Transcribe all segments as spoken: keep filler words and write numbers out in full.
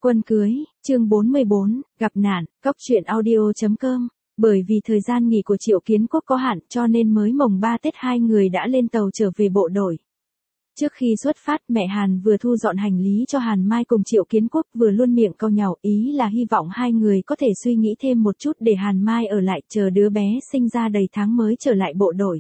Quân cưới, chương bốn mươi bốn, gặp nạn, Cóc truyện audio chấm com. Bởi vì thời gian nghỉ của Triệu Kiến Quốc có hạn cho nên mới mồng ba Tết hai người đã lên tàu trở về bộ đội. Trước khi xuất phát, mẹ Hàn vừa thu dọn hành lý cho Hàn Mai cùng Triệu Kiến Quốc, vừa luôn miệng cau nhàu, ý là hy vọng hai người có thể suy nghĩ thêm một chút để Hàn Mai ở lại chờ đứa bé sinh ra đầy tháng mới trở lại bộ đội.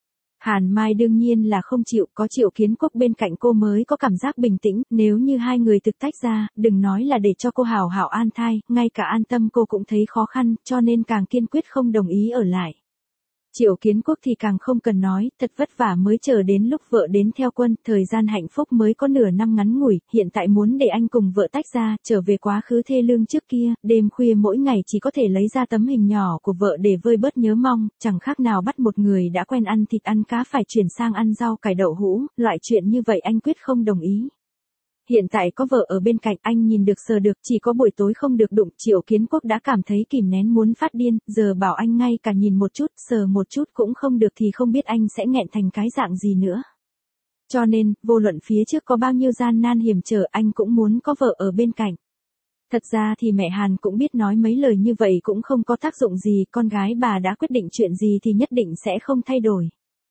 Hàn Mai đương nhiên là không chịu, có Triệu Kiến Quốc bên cạnh cô mới có cảm giác bình tĩnh, nếu như hai người thực tách ra, đừng nói là để cho cô hảo hảo an thai, ngay cả an tâm cô cũng thấy khó khăn, cho nên càng kiên quyết không đồng ý ở lại. Triệu Kiến Quốc thì càng không cần nói, thật vất vả mới chờ đến lúc vợ đến theo quân, thời gian hạnh phúc mới có nửa năm ngắn ngủi, hiện tại muốn để anh cùng vợ tách ra, trở về quá khứ thê lương trước kia, đêm khuya mỗi ngày chỉ có thể lấy ra tấm hình nhỏ của vợ để vơi bớt nhớ mong, chẳng khác nào bắt một người đã quen ăn thịt ăn cá phải chuyển sang ăn rau cải đậu hũ, loại chuyện như vậy anh quyết không đồng ý. Hiện tại có vợ ở bên cạnh, anh nhìn được sờ được, chỉ có buổi tối không được đụng. Triệu Kiến Quốc đã cảm thấy kìm nén muốn phát điên, giờ bảo anh ngay cả nhìn một chút, sờ một chút cũng không được thì không biết anh sẽ nghẹn thành cái dạng gì nữa. Cho nên, vô luận phía trước có bao nhiêu gian nan hiểm trở, anh cũng muốn có vợ ở bên cạnh. Thật ra thì mẹ Hàn cũng biết nói mấy lời như vậy cũng không có tác dụng gì, con gái bà đã quyết định chuyện gì thì nhất định sẽ không thay đổi.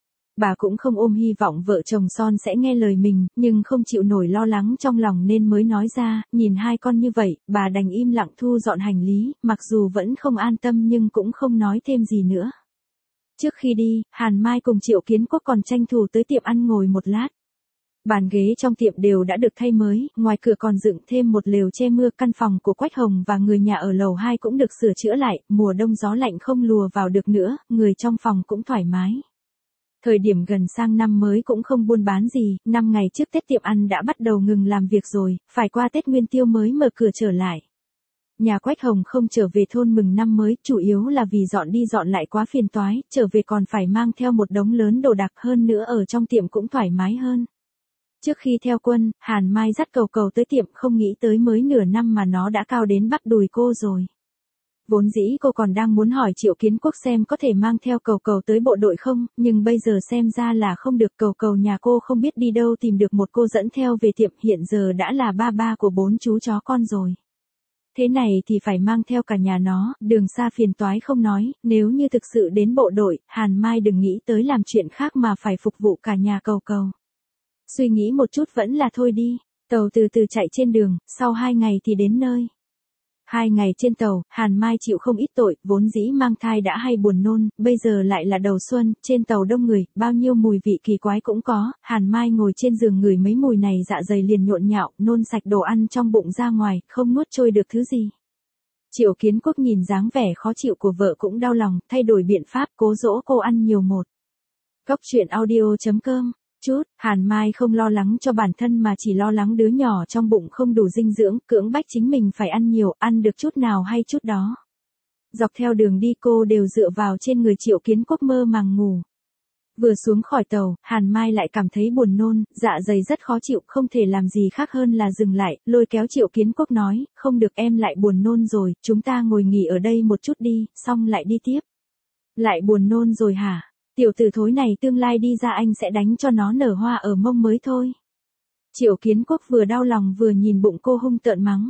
Bà cũng không ôm hy vọng vợ chồng son sẽ nghe lời mình, nhưng không chịu nổi lo lắng trong lòng nên mới nói ra, nhìn hai con như vậy, bà đành im lặng thu dọn hành lý, mặc dù vẫn không an tâm nhưng cũng không nói thêm gì nữa. Trước khi đi, Hàn Mai cùng Triệu Kiến Quốc còn tranh thủ tới tiệm ăn ngồi một lát. Bàn ghế trong tiệm đều đã được thay mới, ngoài cửa còn dựng thêm một lều che mưa, căn phòng của Quách Hồng và người nhà ở lầu hai cũng được sửa chữa lại, mùa đông gió lạnh không lùa vào được nữa, người trong phòng cũng thoải mái. Thời điểm gần sang năm mới cũng không buôn bán gì, năm ngày trước Tết tiệm ăn đã bắt đầu ngừng làm việc rồi, phải qua Tết Nguyên Tiêu mới mở cửa trở lại. Nhà Quách Hồng không trở về thôn mừng năm mới, chủ yếu là vì dọn đi dọn lại quá phiền toái, trở về còn phải mang theo một đống lớn đồ đạc, hơn nữa ở trong tiệm cũng thoải mái hơn. Trước khi theo quân, Hàn Mai dắt Cầu Cầu tới tiệm, không nghĩ tới mới nửa năm mà nó đã cao đến bắp đùi cô rồi. Vốn dĩ cô còn đang muốn hỏi Triệu Kiến Quốc xem có thể mang theo Cầu Cầu tới bộ đội không, nhưng bây giờ xem ra là không được. Cầu Cầu nhà cô không biết đi đâu tìm được một cô dẫn theo về tiệm, hiện giờ đã là ba ba của bốn chú chó con rồi. Thế này thì phải mang theo cả nhà nó, đường xa phiền toái không nói, nếu như thực sự đến bộ đội, Hàn Mai đừng nghĩ tới làm chuyện khác mà phải phục vụ cả nhà Cầu Cầu. Suy nghĩ một chút vẫn là thôi đi, tàu từ từ chạy trên đường, sau hai ngày thì đến nơi. Hai ngày trên tàu, Hàn Mai chịu không ít tội, vốn dĩ mang thai đã hay buồn nôn, bây giờ lại là đầu xuân, trên tàu đông người, bao nhiêu mùi vị kỳ quái cũng có, Hàn Mai ngồi trên giường ngửi mấy mùi này dạ dày liền nhộn nhạo, nôn sạch đồ ăn trong bụng ra ngoài, không nuốt trôi được thứ gì. Triệu Kiến Quốc nhìn dáng vẻ khó chịu của vợ cũng đau lòng, thay đổi biện pháp cố dỗ cô ăn nhiều một. Cóc truyện audio chấm com. Chút, Hàn Mai không lo lắng cho bản thân mà chỉ lo lắng đứa nhỏ trong bụng không đủ dinh dưỡng, cưỡng bách chính mình phải ăn nhiều, ăn được chút nào hay chút đó. Dọc theo đường đi cô đều dựa vào trên người Triệu Kiến Quốc mơ màng ngủ. Vừa xuống khỏi tàu, Hàn Mai lại cảm thấy buồn nôn, dạ dày rất khó chịu, không thể làm gì khác hơn là dừng lại, lôi kéo Triệu Kiến Quốc nói, không được em lại buồn nôn rồi, chúng ta ngồi nghỉ ở đây một chút đi, xong lại đi tiếp. Lại buồn nôn rồi hả? Tiểu tử thối này tương lai đi ra anh sẽ đánh cho nó nở hoa ở mông mới thôi. Triệu Kiến Quốc vừa đau lòng vừa nhìn bụng cô hung tợn mắng.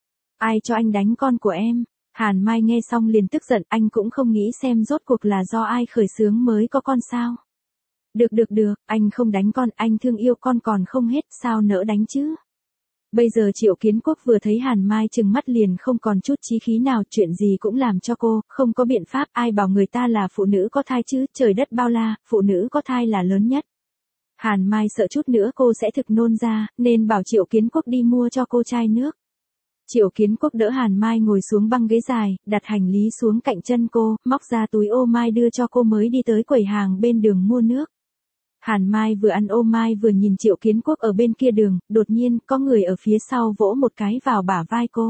Ai cho anh đánh con của em? Hàn Mai nghe xong liền tức giận, anh cũng không nghĩ xem rốt cuộc là do ai khởi xướng mới có con sao. Được được được, anh không đánh con, anh thương yêu con còn không hết, sao nỡ đánh chứ? Bây giờ Triệu Kiến Quốc vừa thấy Hàn Mai trừng mắt liền không còn chút chí khí nào, chuyện gì cũng làm cho cô, không có biện pháp, ai bảo người ta là phụ nữ có thai chứ, trời đất bao la, phụ nữ có thai là lớn nhất. Hàn Mai sợ chút nữa cô sẽ thực nôn ra, nên bảo Triệu Kiến Quốc đi mua cho cô chai nước. Triệu Kiến Quốc đỡ Hàn Mai ngồi xuống băng ghế dài, đặt hành lý xuống cạnh chân cô, móc ra túi ô mai đưa cho cô mới đi tới quầy hàng bên đường mua nước. Hàn Mai vừa ăn ô mai vừa nhìn Triệu Kiến Quốc ở bên kia đường, đột nhiên có người ở phía sau vỗ một cái vào bả vai cô.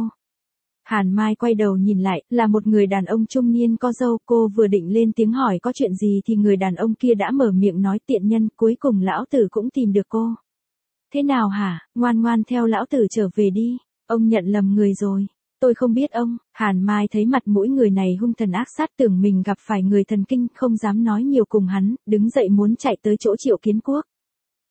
Hàn Mai quay đầu nhìn lại, là một người đàn ông trung niên có râu, cô vừa định lên tiếng hỏi có chuyện gì thì người đàn ông kia đã mở miệng nói tiện nhân, cuối cùng lão tử cũng tìm được cô. Thế nào hả, ngoan ngoan theo lão tử trở về đi, ông nhận lầm người rồi. Tôi không biết ông. Hàn Mai thấy mặt mũi người này hung thần ác sát, tưởng mình gặp phải người thần kinh, không dám nói nhiều cùng hắn, đứng dậy muốn chạy tới chỗ Triệu Kiến Quốc.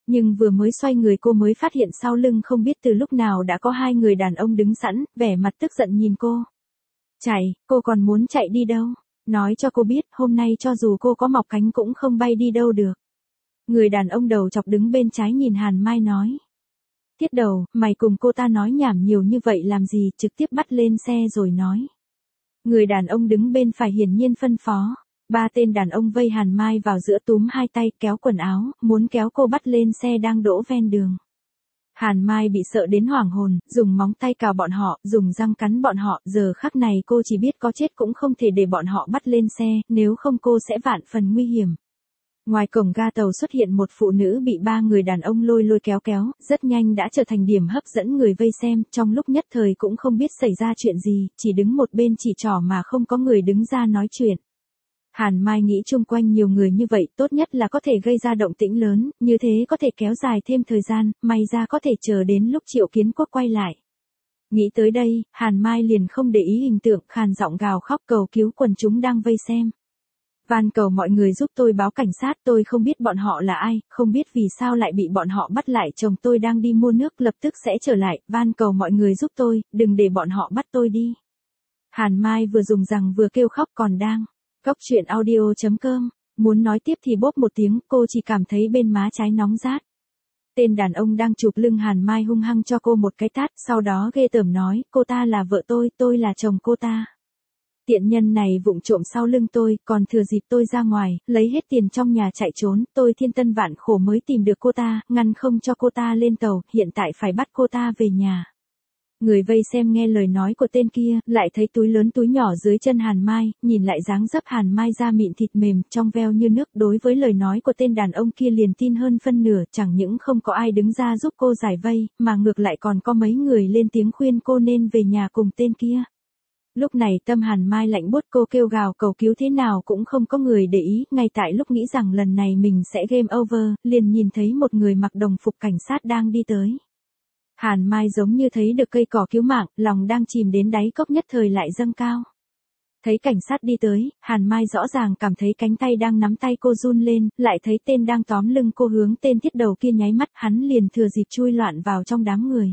Nhưng vừa mới xoay người cô mới phát hiện sau lưng không biết từ lúc nào đã có hai người đàn ông đứng sẵn, vẻ mặt tức giận nhìn cô. Chạy, cô còn muốn chạy đi đâu? Nói cho cô biết, hôm nay cho dù cô có mọc cánh cũng không bay đi đâu được. Người đàn ông đầu chọc đứng bên trái nhìn Hàn Mai nói. Tiết Đầu, mày cùng cô ta nói nhảm nhiều như vậy làm gì, trực tiếp bắt lên xe rồi nói. Người đàn ông đứng bên phải hiển nhiên phân phó. Ba tên đàn ông vây Hàn Mai vào giữa túm hai tay kéo quần áo, muốn kéo cô bắt lên xe đang đỗ ven đường. Hàn Mai bị sợ đến hoảng hồn, dùng móng tay cào bọn họ, dùng răng cắn bọn họ, giờ khắc này cô chỉ biết có chết cũng không thể để bọn họ bắt lên xe, nếu không cô sẽ vạn phần nguy hiểm. Ngoài cổng ga tàu xuất hiện một phụ nữ bị ba người đàn ông lôi lôi kéo kéo, rất nhanh đã trở thành điểm hấp dẫn người vây xem, trong lúc nhất thời cũng không biết xảy ra chuyện gì, chỉ đứng một bên chỉ trỏ mà không có người đứng ra nói chuyện. Hàn Mai nghĩ chung quanh nhiều người như vậy tốt nhất là có thể gây ra động tĩnh lớn, như thế có thể kéo dài thêm thời gian, may ra có thể chờ đến lúc Triệu Kiến Quốc quay lại. Nghĩ tới đây, Hàn Mai liền không để ý hình tượng, khàn giọng gào khóc cầu cứu quần chúng đang vây xem. Van cầu mọi người giúp tôi báo cảnh sát, tôi không biết bọn họ là ai, không biết vì sao lại bị bọn họ bắt lại, chồng tôi đang đi mua nước lập tức sẽ trở lại, van cầu mọi người giúp tôi, đừng để bọn họ bắt tôi đi. Hàn Mai vừa dùng rằng vừa kêu khóc còn đang. Cóc truyện audio chấm com, muốn nói tiếp thì bốp một tiếng, cô chỉ cảm thấy bên má trái nóng rát. Tên đàn ông đang chụp lưng Hàn Mai hung hăng cho cô một cái tát, sau đó ghê tởm nói, cô ta là vợ tôi, tôi là chồng cô ta. Tiện nhân này vụng trộm sau lưng tôi, còn thừa dịp tôi ra ngoài, lấy hết tiền trong nhà chạy trốn, tôi thiên tân vạn khổ mới tìm được cô ta, ngăn không cho cô ta lên tàu, hiện tại phải bắt cô ta về nhà. Người vây xem nghe lời nói của tên kia, lại thấy túi lớn túi nhỏ dưới chân Hàn Mai, nhìn lại dáng dấp Hàn Mai da mịn thịt mềm, trong veo như nước, đối với lời nói của tên đàn ông kia liền tin hơn phân nửa, chẳng những không có ai đứng ra giúp cô giải vây, mà ngược lại còn có mấy người lên tiếng khuyên cô nên về nhà cùng tên kia. Lúc này tâm Hàn Mai lạnh buốt, cô kêu gào cầu cứu thế nào cũng không có người để ý, ngay tại lúc nghĩ rằng lần này mình sẽ game over, liền nhìn thấy một người mặc đồng phục cảnh sát đang đi tới. Hàn Mai giống như thấy được cây cỏ cứu mạng, lòng đang chìm đến đáy cốc nhất thời lại dâng cao. Thấy cảnh sát đi tới, Hàn Mai rõ ràng cảm thấy cánh tay đang nắm tay cô run lên, lại thấy tên đang tóm lưng cô hướng tên Tiết Đầu kia nháy mắt, hắn liền thừa dịp chui loạn vào trong đám người.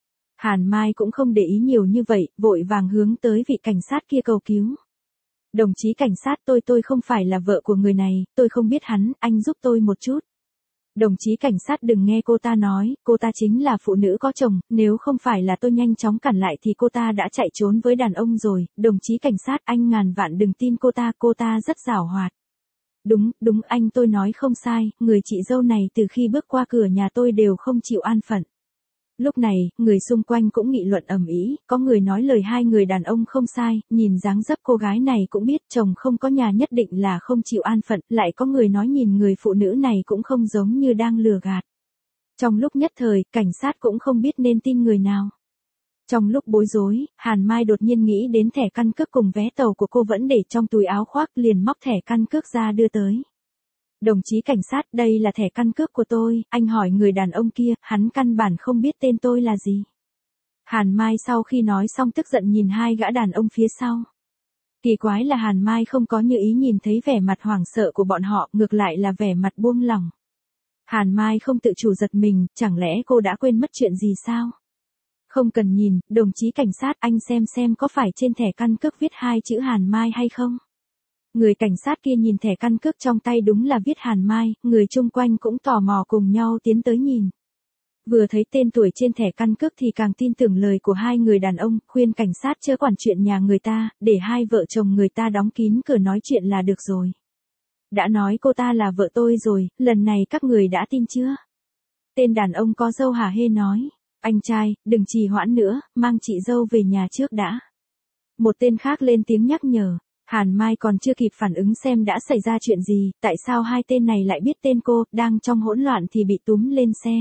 Hàn Mai cũng không để ý nhiều như vậy, vội vàng hướng tới vị cảnh sát kia cầu cứu. Đồng chí cảnh sát, tôi tôi không phải là vợ của người này, tôi không biết hắn, anh giúp tôi một chút. Đồng chí cảnh sát đừng nghe cô ta nói, cô ta chính là phụ nữ có chồng, nếu không phải là tôi nhanh chóng cản lại thì cô ta đã chạy trốn với đàn ông rồi, đồng chí cảnh sát anh ngàn vạn đừng tin cô ta, cô ta rất giảo hoạt. Đúng, đúng anh tôi nói không sai, người chị dâu này từ khi bước qua cửa nhà tôi đều không chịu an phận. Lúc này, người xung quanh cũng nghị luận ầm ĩ, có người nói lời hai người đàn ông không sai, nhìn dáng dấp cô gái này cũng biết chồng không có nhà nhất định là không chịu an phận, lại có người nói nhìn người phụ nữ này cũng không giống như đang lừa gạt. Trong lúc nhất thời, cảnh sát cũng không biết nên tin người nào. Trong lúc bối rối, Hàn Mai đột nhiên nghĩ đến thẻ căn cước cùng vé tàu của cô vẫn để trong túi áo khoác, liền móc thẻ căn cước ra đưa tới. Đồng chí cảnh sát, đây là thẻ căn cước của tôi, anh hỏi người đàn ông kia, hắn căn bản không biết tên tôi là gì. Hàn Mai sau khi nói xong tức giận nhìn hai gã đàn ông phía sau. Kỳ quái là Hàn Mai không có như ý nhìn thấy vẻ mặt hoảng sợ của bọn họ, ngược lại là vẻ mặt buông lỏng. Hàn Mai không tự chủ giật mình, chẳng lẽ cô đã quên mất chuyện gì sao? Không cần nhìn, đồng chí cảnh sát, anh xem xem có phải trên thẻ căn cước viết hai chữ Hàn Mai hay không? Người cảnh sát kia nhìn thẻ căn cước trong tay đúng là viết Hàn Mai, người chung quanh cũng tò mò cùng nhau tiến tới nhìn. Vừa thấy tên tuổi trên thẻ căn cước thì càng tin tưởng lời của hai người đàn ông, khuyên cảnh sát chớ quản chuyện nhà người ta, để hai vợ chồng người ta đóng kín cửa nói chuyện là được rồi. Đã nói cô ta là vợ tôi rồi, lần này các người đã tin chưa? Tên đàn ông có dâu hả hê nói, anh trai, đừng trì hoãn nữa, mang chị dâu về nhà trước đã. Một tên khác lên tiếng nhắc nhở. Hàn Mai còn chưa kịp phản ứng xem đã xảy ra chuyện gì, tại sao hai tên này lại biết tên cô, đang trong hỗn loạn thì bị túm lên xe.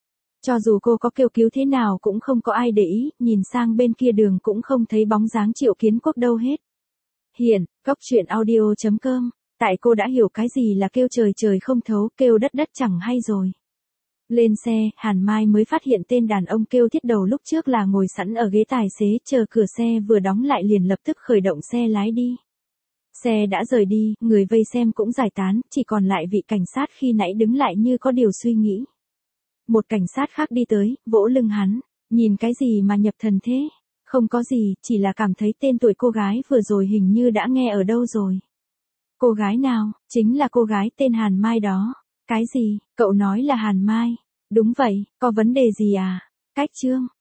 Cho dù cô có kêu cứu thế nào cũng không có ai để ý, nhìn sang bên kia đường cũng không thấy bóng dáng Triệu Kiến Quốc đâu hết. Hiện, cóc truyện audio chấm com, tại cô đã hiểu cái gì là kêu trời trời không thấu, kêu đất đất chẳng hay rồi. Lên xe, Hàn Mai mới phát hiện tên đàn ông kêu Thiết Đầu lúc trước là ngồi sẵn ở ghế tài xế, chờ cửa xe vừa đóng lại liền lập tức khởi động xe lái đi. Xe đã rời đi, người vây xem cũng giải tán, chỉ còn lại vị cảnh sát khi nãy đứng lại như có điều suy nghĩ. Một cảnh sát khác đi tới, vỗ lưng hắn. Nhìn cái gì mà nhập thần thế? Không có gì, chỉ là cảm thấy tên tuổi cô gái vừa rồi hình như đã nghe ở đâu rồi. Cô gái nào? Chính là cô gái tên Hàn Mai đó. Cái gì? Cậu nói là Hàn Mai? Đúng vậy, có vấn đề gì à? Cách Trương.